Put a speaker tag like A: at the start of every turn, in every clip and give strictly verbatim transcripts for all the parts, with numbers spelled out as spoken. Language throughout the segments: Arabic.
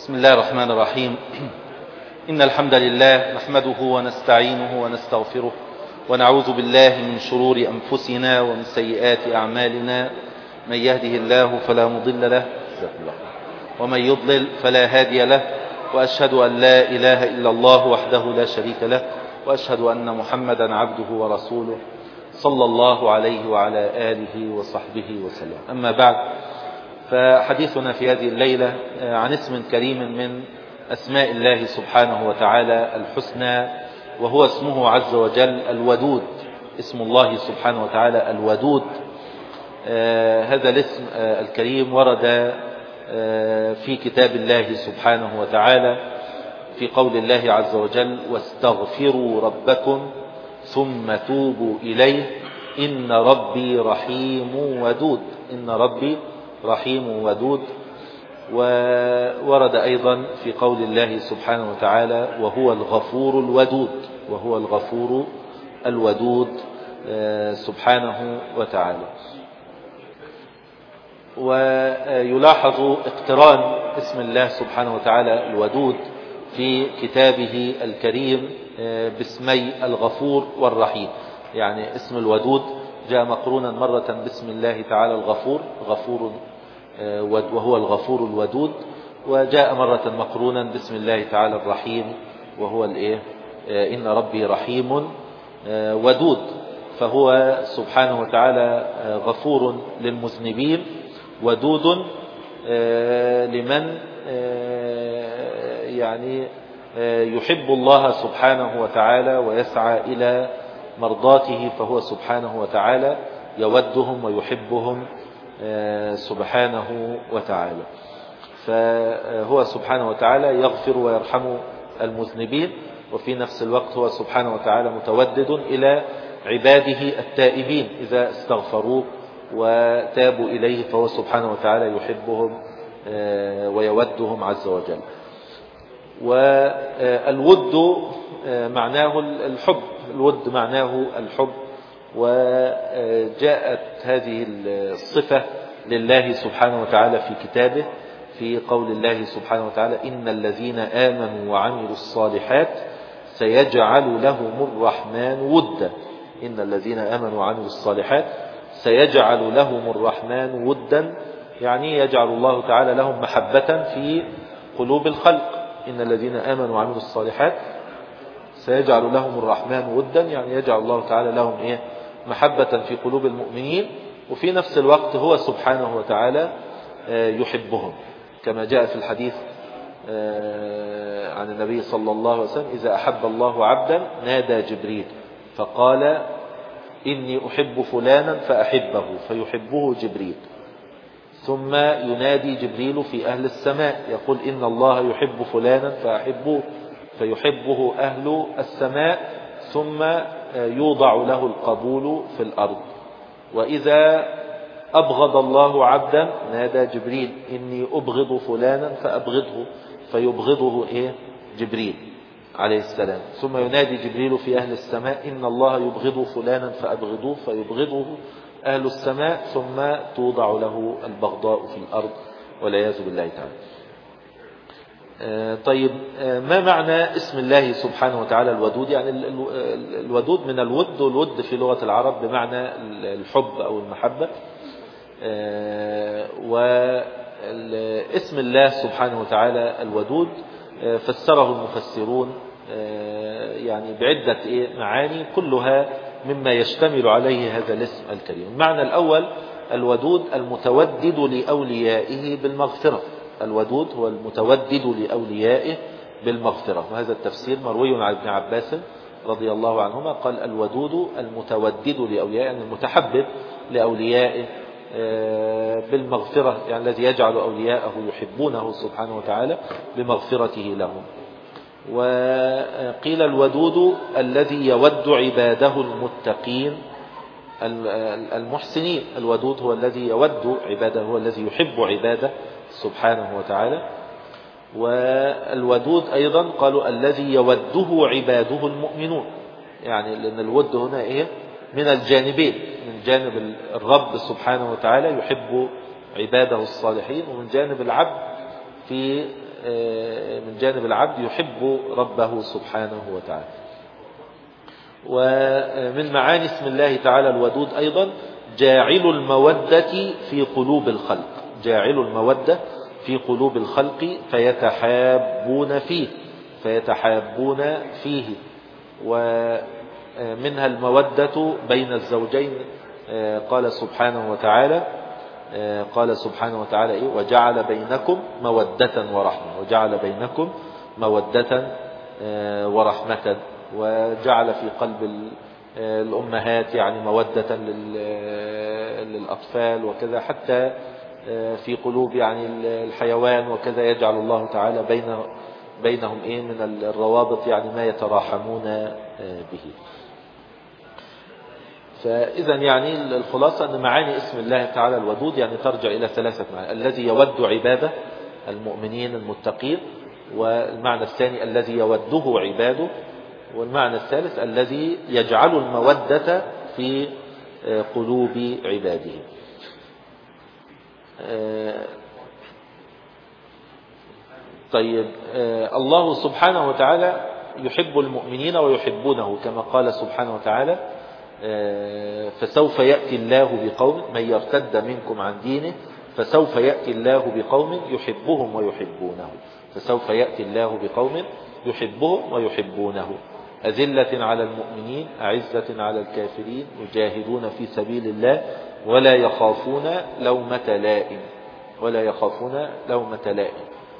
A: بسم الله الرحمن الرحيم. إن الحمد لله نحمده ونستعينه ونستغفره ونعوذ بالله من شرور أنفسنا ومن سيئات أعمالنا. من يهده الله فلا مضل له ومن يضلل فلا هادي له، وأشهد أن لا إله إلا الله وحده لا شريك له، وأشهد أن محمدا عبده ورسوله صلى الله عليه وعلى آله وصحبه وسلم. أما بعد، فحديثنا في هذه الليلة عن اسم كريم من أسماء الله سبحانه وتعالى الحسنى، وهو اسمه عز وجل الودود. اسم الله سبحانه وتعالى الودود. آه هذا الاسم آه الكريم ورد آه في كتاب الله سبحانه وتعالى في قول الله عز وجل: واستغفروا ربكم ثم توبوا إليه إن ربي رحيم ودود. إن ربي رحيم ودود. وورد أيضا في قول الله سبحانه وتعالى: وهو الغفور الودود. وهو الغفور الودود سبحانه وتعالى. ويلاحظ اقتران اسم الله سبحانه وتعالى الودود في كتابه الكريم باسمي الغفور والرحيم. يعني اسم الودود جاء مقرونا مرة باسم الله تعالى الغفور، غفور وهو الغفور الودود، وجاء مرة مقرونا باسم الله تعالى الرحيم، وهو الايه إن ربي رحيم ودود. فهو سبحانه وتعالى غفور للمذنبين، ودود لمن يعني يحب الله سبحانه وتعالى ويسعى إلى مرضاته، فهو سبحانه وتعالى يودهم ويحبهم سبحانه وتعالى. فهو سبحانه وتعالى يغفر ويرحم المذنبين، وفي نفس الوقت هو سبحانه وتعالى متودد إلى عباده التائبين إذا استغفروه وتابوا إليه، فهو سبحانه وتعالى يحبهم ويودهم عز وجل. والود معناه الحب، الود معناه الحب. وجاءت هذه الصفة لله سبحانه وتعالى في كتابه في قول الله سبحانه وتعالى: إن الذين آمنوا وعملوا الصالحات سيجعل لهم الرحمن ودا. إن الذين آمنوا وعملوا الصالحات سيجعل لهم الرحمن ودا، يعني يجعل الله تعالى لهم محبة في قلوب الخلق. إن الذين آمنوا وعملوا الصالحات سيجعل لهم الرحمن ودا، يعني يجعل الله تعالى لهم إيه؟ محبة في قلوب المؤمنين، وفي نفس الوقت هو سبحانه وتعالى يحبهم، كما جاء في الحديث عن النبي صلى الله عليه وسلم: إذا أحب الله عبدا نادى جبريل فقال: إني أحب فلانا فأحبه، فيحبه جبريل. ثم ينادي جبريل في أهل السماء يقول: إن الله يحب فلانا فأحبه، فيحبه أهل السماء، ثم يوضع له القبول في الأرض. وإذا أبغض الله عبدا نادى جبريل: إني أبغض فلانا فأبغضه، فيبغضه إيه؟ جبريل عليه السلام. ثم ينادي جبريل في أهل السماء: إن الله يبغض فلانا فأبغضوه، فيبغضه أهل السماء، ثم توضع له البغضاء في الأرض، والعياذ بالله تعالى. طيب، ما معنى اسم الله سبحانه وتعالى الودود؟ يعني الودود من الود، والود في لغة العرب بمعنى الحب أو المحبة. واسم الله سبحانه وتعالى الودود فسره المفسرون يعني بعدة معاني، كلها مما يشتمل عليه هذا الاسم الكريم. المعنى الأول: الودود المتودد لأوليائه بالمغفرة. الودود هو المتودد لأوليائه بالمغفرة، وهذا التفسير مروي عن ابن عباس رضي الله عنهما، قال: الودود المتودد لأوليائه، يعني المتحبب لأوليائه بالمغفرة، يعني الذي يجعل أولياءه يحبونه سبحانه وتعالى بمغفرته لهم. وقيل الودود الذي يود عباده المتقين المحسنين. الودود هو الذي يود عباده، هو الذي يحب عباده سبحانه وتعالى. والودود أيضا قالوا الذي يوده عباده المؤمنون، يعني لأن الود هنا إيه؟ من الجانبين، من جانب الرب سبحانه وتعالى يحب عباده الصالحين، ومن جانب العبد في من جانب العبد يحب ربه سبحانه وتعالى. ومن معاني اسم الله تعالى الودود أيضا جاعل المودة في قلوب الخلق، جاعل المودة في قلوب الخلق فيتحابون فيه فيتحابون فيه ومنها المودة بين الزوجين. قال سبحانه وتعالى قال سبحانه وتعالى إيه؟ وجعل بينكم مودة ورحمة، وجعل بينكم مودة ورحمة، وجعل في قلب الأمهات يعني مودة للأطفال وكذا، حتى في قلوب يعني الحيوان وكذا يجعل الله تعالى بين بينهم إيه من الروابط يعني ما يتراحمون به. فإذا يعني الخلاصة أن معاني اسم الله تعالى الودود يعني ترجع إلى ثلاثة معاني: الذي يود عباده المؤمنين المتقين، والمعنى الثاني الذي يوده عباده، والمعنى الثالث الذي يجعل المودة في قلوب عباده. طيب، الله سبحانه وتعالى يحب المؤمنين ويحبونه كما قال سبحانه وتعالى: فسوف يأتي الله بقوم من يرتد منكم عن دينه فسوف يأتي الله بقوم يحبهم ويحبونه، فسوف يأتي الله بقوم يحبهم ويحبونه أذلة على المؤمنين أعزة على الكافرين يجاهدون في سبيل الله ولا يخافون لومة لائم ولا يخافون لومة لائم.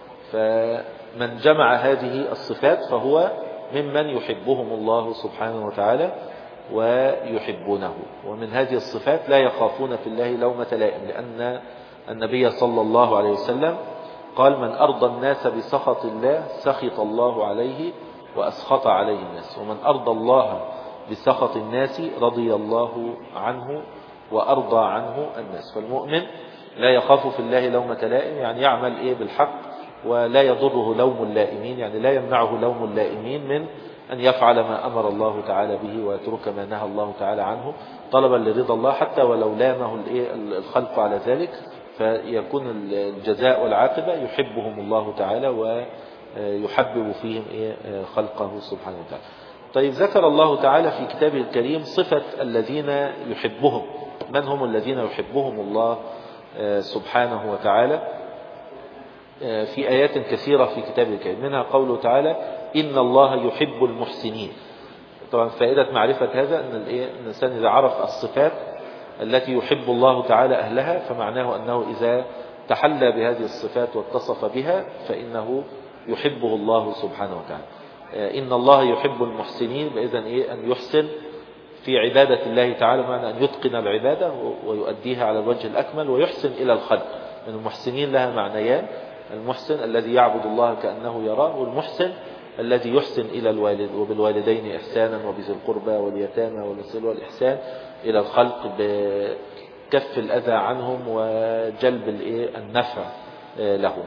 A: فمن جمع هذه الصفات فهو ممن يحبهم الله سبحانه وتعالى ويحبونه. ومن هذه الصفات لا يخافون في الله لومة لائم، لأن النبي صلى الله عليه وسلم قال: من أرضى الناس بسخط الله سخط الله عليه وأسخط عليه الناس، ومن أرضى الله بسخط الناس رضي الله عنه وأرضى عنه الناس. فالمؤمن لا يخاف في الله لومة لائم، يعني يعمل إيه بالحق ولا يضره لوم اللائمين، يعني لا يمنعه لوم اللائمين من أن يفعل ما أمر الله تعالى به ويترك ما نهى الله تعالى عنه طلبا لرضا الله، حتى ولو لامه الخلق على ذلك، فيكون الجزاء والعاقبة يحبهم الله تعالى ويحبب فيهم خلقه سبحانه وتعالى. طيب، ذكر الله تعالى في كتابه الكريم صفة الذين يحبهم. من هم الذين يحبهم الله سبحانه وتعالى؟ في آيات كثيرة في كتابه الكريم، منها قوله تعالى: إن الله يحب المحسنين. طبعا فائدة معرفة هذا أن الإنسان إذا عرف الصفات التي يحب الله تعالى أهلها فمعناه أنه إذا تحلى بهذه الصفات واتصف بها فإنه يحبه الله سبحانه وتعالى. إن الله يحب المحسنين، بإذن إيه أن يحسن في عبادة الله تعالى، معنى أن يتقن العبادة ويؤديها على الوجه الأكمل، ويحسن إلى الخلق. من المحسنين لها معنيان: المحسن الذي يعبد الله كأنه يراه، والمحسن الذي يحسن إلى الوالد وبالوالدين إحسانا وبذي القربى واليتامى واليتيم والإحسان إلى الخلق بكف الأذى عنهم وجلب النفع لهم.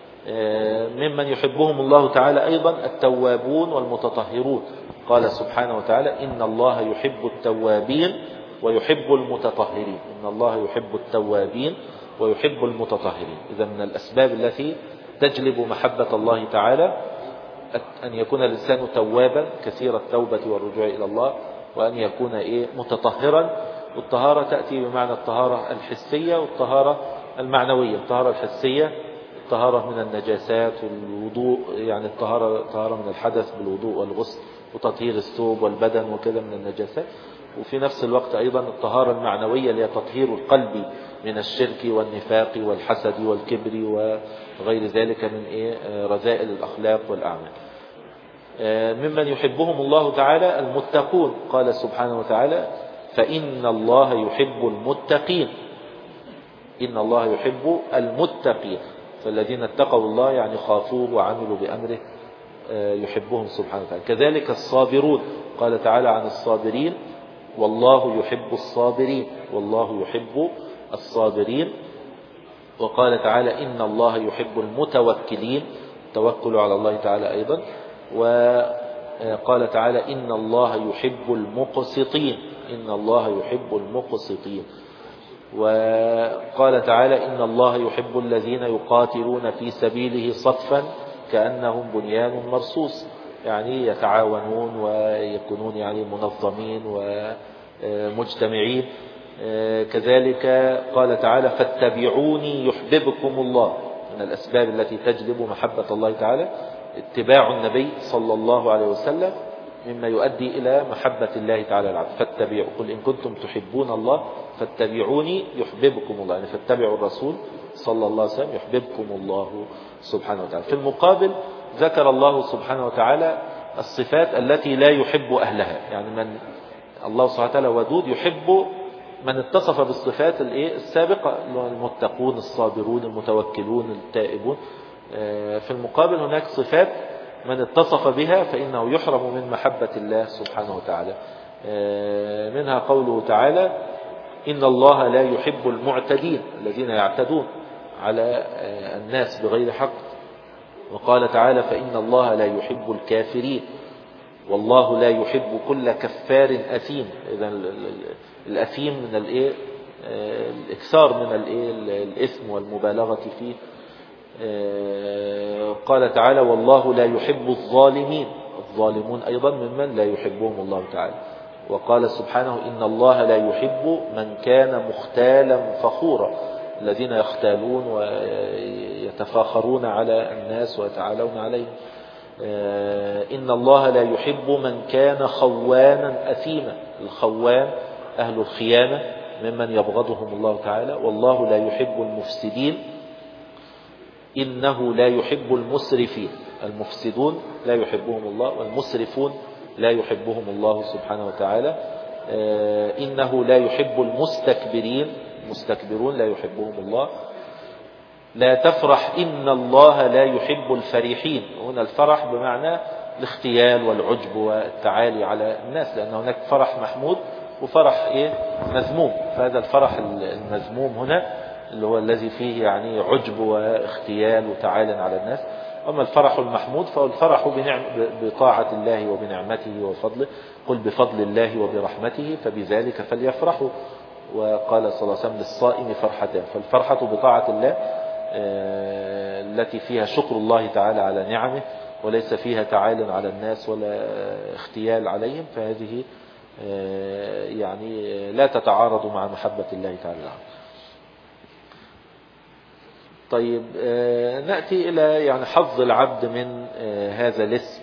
A: ممن يحبهم الله تعالى أيضا التوابون والمتطهرون. قال سبحانه وتعالى: إن الله يحب التوابين ويحب المتطهرين. إن الله يحب التوابين ويحب المتطهرين. إذا من الأسباب التي تجلب محبة الله تعالى أن يكون الإنسان توابا كثير التوبة والرجوع إلى الله، وأن يكون إيه متطهرا. والطهارة تأتي بمعنى الطهارة الحسية والطهارة المعنوية. الطهارة الحسية الطهارة من النجاسات والوضوء، يعني الطهارة طهارة من الحدث بالوضوء والغسل وتطهير الثوب والبدن وكذا من النجاسات. وفي نفس الوقت أيضا الطهارة المعنوية اللي هي تطهير القلب من الشرك والنفاق والحسد والكبر وغير ذلك من إيه رذائل الأخلاق والأعمال. ممن يحبهم الله تعالى المتقون. قال سبحانه وتعالى: فإن الله يحب المتقين. إن الله يحب المتقين. فالذين اتقوا الله يعني خافوه وعملوا بأمره يحبهم سبحانه وتعالى. كذلك الصابرون. قال تعالى عن الصابرين: والله يحب الصابرين. والله يحب الصابرين. وقال تعالى: إن الله يحب المتوكلين. التوكل على الله تعالى أيضا. وقال تعالى: إن الله يحب المقسطين. إن الله يحب المقسطين. وقال تعالى: إن الله يحب الذين يقاتلون في سبيله صفا كأنهم بنيان مرصوص، يعني يتعاونون ويكونون يعني منظمين ومجتمعين. كذلك قال تعالى فاتبعوني يحببكم الله. من الأسباب التي تجلب محبة الله تعالى اتباع النبي صلى الله عليه وسلم، مما يؤدي إلى محبة الله تعالى العبد. فاتبعوا، قل إن كنتم تحبون الله فاتبعوني يحببكم الله، يعني فاتبعوا الرسول صلى الله عليه وسلم يحببكم الله سبحانه وتعالى. في المقابل ذكر الله سبحانه وتعالى الصفات التي لا يحب أهلها، يعني من الله سبحانه وتعالى ودود يحب من اتصف بالصفات السابقة، المتقون الصابرون المتوكلون التائبون. في المقابل هناك صفات من اتصف بها فإنه يحرم من محبة الله سبحانه وتعالى. منها قوله تعالى إن الله لا يحب المعتدين الذين يعتدون على الناس بغير حق. وقال تعالى فإن الله لا يحب الكافرين والله لا يحب كل كفار أثيم. إذا الأثيم من الإيه الإكثار من الإيه الإثم والمبالغة فيه. قال تعالى والله لا يحب الظالمين، الظالمون أيضا ممن لا يحبهم الله تعالى. وقال سبحانه إن الله لا يحب من كان مختالا فخورا، الذين يختالون ويتفاخرون على الناس ويتعالون عليهم. إن الله لا يحب من كان خوانا أثيما، الخوان أهل الخيانة ممن يبغضهم الله تعالى. والله لا يحب المفسدين إنه لا يحب المسرفين، المفسدون لا يحبهم الله، والمسرفون لا يحبهم الله سبحانه وتعالى. إنه لا يحب المستكبرين، المستكبرون لا يحبهم الله. لا تفرح إن الله لا يحب الفرحين. هنا الفرح بمعنى الاختيال والعجب والتعالي على الناس، لأن هناك فرح محمود وفرح إيه مذموم. فهذا الفرح المذموم هنا اللي هو الذي فيه يعني عجب واختيال وتعالي على الناس. أما الفرح المحمود فهو الفرح بنعم بطاعة الله وبنعمته وفضله. قل بفضل الله وبرحمته فبذلك فليفرحوا. وقال صلى الله عليه وسلم للصائم فرحتان، فالفرحة بطاعة الله التي فيها شكر الله تعالى على نعمه وليس فيها تعال على الناس ولا اختيال عليهم، فهذه يعني لا تتعارض مع محبة الله تعالى. طيب نأتي إلى يعني حظ العبد من هذا الاسم،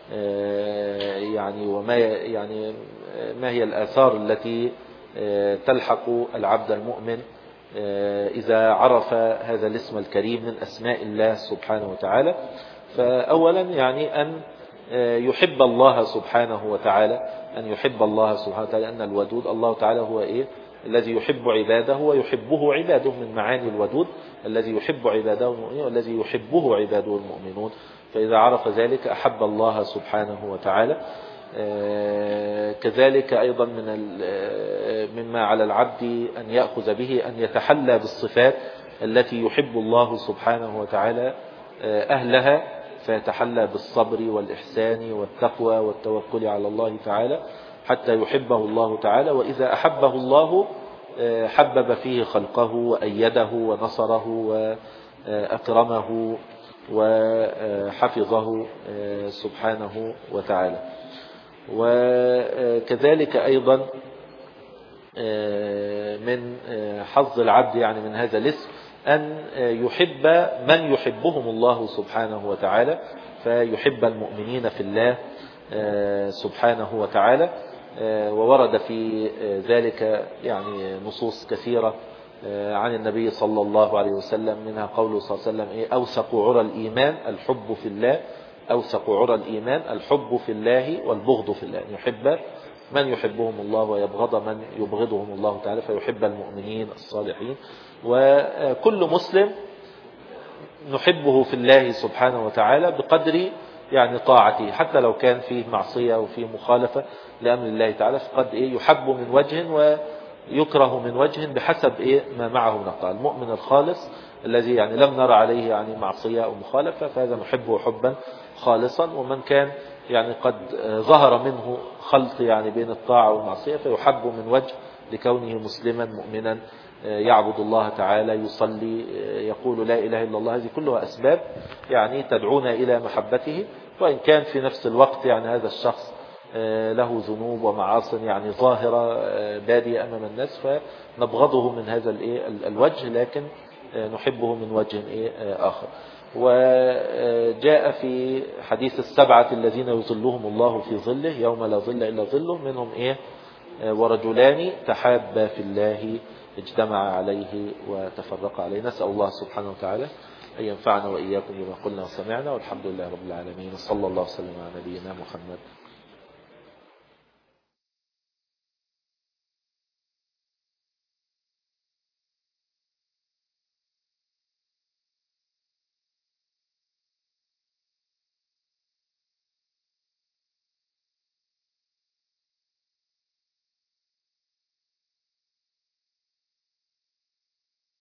A: يعني وما يعني ما هي الآثار التي تلحق العبد المؤمن إذا عرف هذا الاسم الكريم من أسماء الله سبحانه وتعالى. فأولا يعني أن يحب الله سبحانه وتعالى، أن يحب الله سبحانه وتعالى، أن الودود الله تعالى هو إيه الذي يحب عباده ويحبه عباده، من معاني الودود الذي يحب عباده المؤمنين والذي يحبه عباده المؤمنون. فإذا عرف ذلك أحب الله سبحانه وتعالى. كذلك أيضا من مما على العبد أن يأخذ به أن يتحلى بالصفات التي يحب الله سبحانه وتعالى أهلها، فيتحلى بالصبر والإحسان والتقوى والتوكل على الله تعالى حتى يحبه الله تعالى. وإذا أحبه الله حبب فيه خلقه وأيده ونصره وأكرمه وحفظه سبحانه وتعالى. وكذلك أيضا من حظ العبد يعني من هذا الاسم أن يحب من يحبهم الله سبحانه وتعالى، فيحب المؤمنين في الله سبحانه وتعالى. وورد في ذلك يعني نصوص كثيرة عن النبي صلى الله عليه وسلم، منها قوله صلى الله عليه وسلم إيه أوثق عرى الإيمان الحب في الله، أوثق عرى الإيمان الحب في الله والبغض في الله، يعني يحب من يحبهم الله ويبغض من يبغضهم الله تعالى، فيحب المؤمنين الصالحين. وكل مسلم نحبه في الله سبحانه وتعالى بقدر يعني طاعته، حتى لو كان فيه معصية وفيه مخالفة لأمر الله تعالى، فقد إيه يحب من وجه ويكره من وجه بحسب إيه ما معه من الطاعة. المؤمن الخالص الذي يعني لم نرى عليه يعني معصية أو مخالفة فهذا نحبه حبا خالصا. ومن كان يعني قد ظهر منه خلط يعني بين الطاعة والمعصية فيحب من وجه لكونه مسلما مؤمنا يعبد الله تعالى، يصلي، يقول لا إله إلا الله. هذه كلها أسباب يعني تدعونا إلى محبته. وإن كان في نفس الوقت يعني هذا الشخص له ذنوب ومعاصٍ يعني ظاهرة بادية أمام الناس، فنبغضه من هذا الوجه، لكن نحبه من وجه آخر. وجاء في حديث السبعة الذين يظلهم الله في ظله يوم لا ظل إلا ظله، منهم إيه؟ ورجلان تحابا في الله اجتمع عليه وتفرق عليه. نسأل الله سبحانه وتعالى أن ينفعنا وإياكم بما قلنا وسمعنا، والحمد لله رب العالمين، صلى الله وسلم على نبينا محمد.